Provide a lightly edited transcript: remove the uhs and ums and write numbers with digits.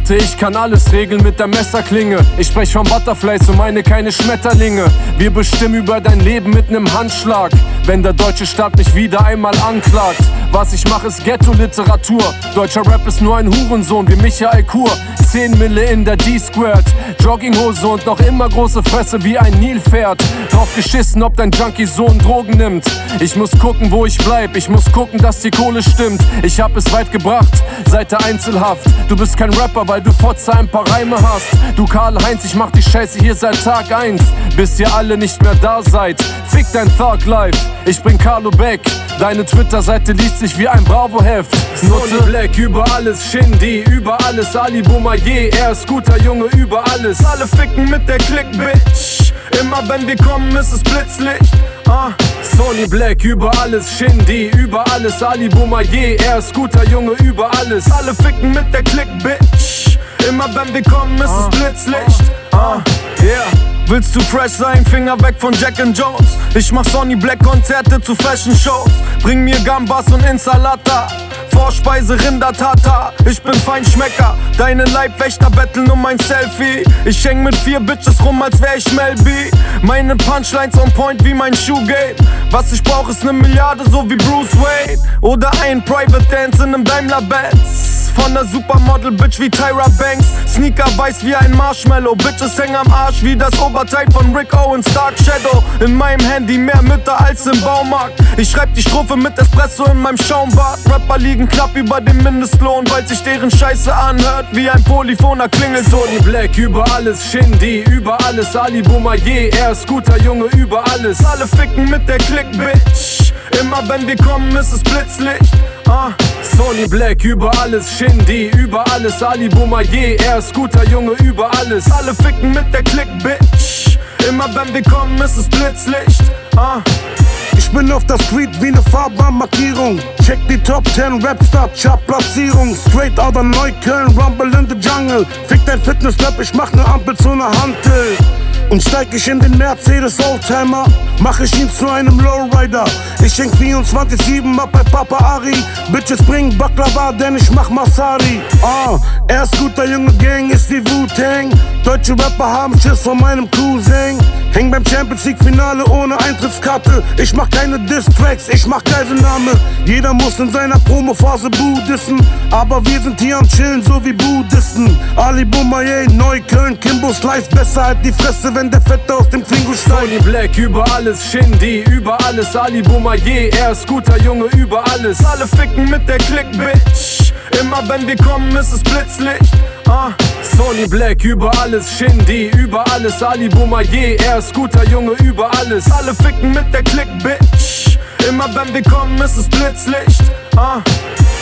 dachte, ich kann alles regeln mit der Messerklinge. Ich sprech von Butterflies und meine keine Schmetterlinge. Wir bestimmen über dein Leben mit nem Handschlag, wenn der deutsche Staat mich wieder einmal anklagt. Was ich mache ist Ghetto-Literatur. Deutscher Rap ist nur ein Hurensohn wie Michael Kur. 10 Mille in der D-Squared, Jogginghose und noch immer große Fresse wie ein Nilpferd. Drauf geschissen, ob dein Junkie-Sohn Drogen nimmt. Ich muss gucken, wo ich bleib, ich muss gucken, dass die Kohle stimmt. Ich hab es weit gebracht, seit der Einzelhaft. Du bist kein Rapper, weil du Fotze ein paar Reime hast. Du Karl-Heinz, ich mach die Scheiße hier seit Tag 1, bis ihr alle nicht mehr da seid. Fick dein Thug-Life, ich bring Carlo Beck. Deine Twitter-Seite liest sich wie ein Bravo-Heft. Sonny Black über alles, Shindy über alles, Ali Boumaier, er ist guter Junge über alles. Alle ficken mit der Click, Bitch. Immer wenn wir kommen, ist es Blitzlicht. Sonny Black über alles, Shindy über alles, Ali Boumaier, er ist guter Junge über alles. Alle ficken mit der Click, Bitch. Immer wenn wir kommen, ist es Blitzlicht. Yeah. Willst du fresh sein? Finger weg von Jack and Jones. Ich mach Sonny Black Konzerte zu Fashion Shows. Bring mir Gambas und Insalata, Vorspeise Rindertata. Ich bin Feinschmecker, deine Leibwächter betteln um mein Selfie. Ich häng mit 4 Bitches rum, als wär ich Mel B. Meine Punchlines on point wie mein Shoegame. Was ich brauch ist 1 Milliarde, so wie Bruce Wayne. Oder ein Private Dance in nem Daimler-Benz. Von der Supermodel-Bitch wie Tyra Banks. Sneaker weiß wie ein Marshmallow. Bitches hängen am Arsch wie das Oberteil von Rick Owens. Dark Shadow in meinem Handy, mehr Mütter als im Baumarkt. Ich schreib die Strophe mit Espresso in meinem Schaumbad. Rapper liegen knapp über dem Mindestlohn, weil sich deren Scheiße anhört wie ein polyphoner Klingelton. Sonny Black über alles, Shindy über alles, Ali Boumaier, er ist guter Junge über alles. Alle ficken mit der Click, Bitch. Immer wenn wir kommen, ist es Blitzlicht. Sonny Black über alles, Shindy über alles, Ali Boumaier, er ist guter Junge über alles. Alle ficken mit der Click, Bitch. Immer wenn wir kommen, ist es Blitzlicht. Ich bin auf der Street wie ne Fahrbahnmarkierung. Check die Top 10 Rapstar Chart-Platzierung. Straight out of Neukölln, Rumble in the Jungle. Fick dein Fitness-Lab, ich mach ne Ampel zu ne Hantel. Und steig ich in den Mercedes Oldtimer, mach ich ihn zu einem Lowrider. Ich schenk 24/7 ab bei Papa Ari. Bitches bringen Baklava, denn ich mach Masari. Er ist guter Junge, Gang ist wie Wu-Tang. Deutsche Rapper haben Schiss von meinem Cousin. Häng beim Champions League Finale ohne Eintrittskarte. Ich mach keine Diss-Tracks, ich mach Geiselnahme. Jeder muss in seiner Promophase Buddhisten, aber wir sind hier am Chillen, so wie Buddhisten. Ali Boumaier, Neukölln, Kimbo Slice, besser halt die Fresse, wenn der Fette aus dem Klingo steigt. Sonny Black über alles, Shindy über alles, Ali Boumaier, er ist guter Junge über alles. Alle ficken mit der Click, Bitch. Immer wenn wir kommen, ist es Blitzlicht. Sonny Black über alles, Shindy über alles, Ali Boumaier, er ist guter Junge über alles. Alle ficken mit der Click, Bitch. Immer wenn wir kommen, ist es Blitzlicht.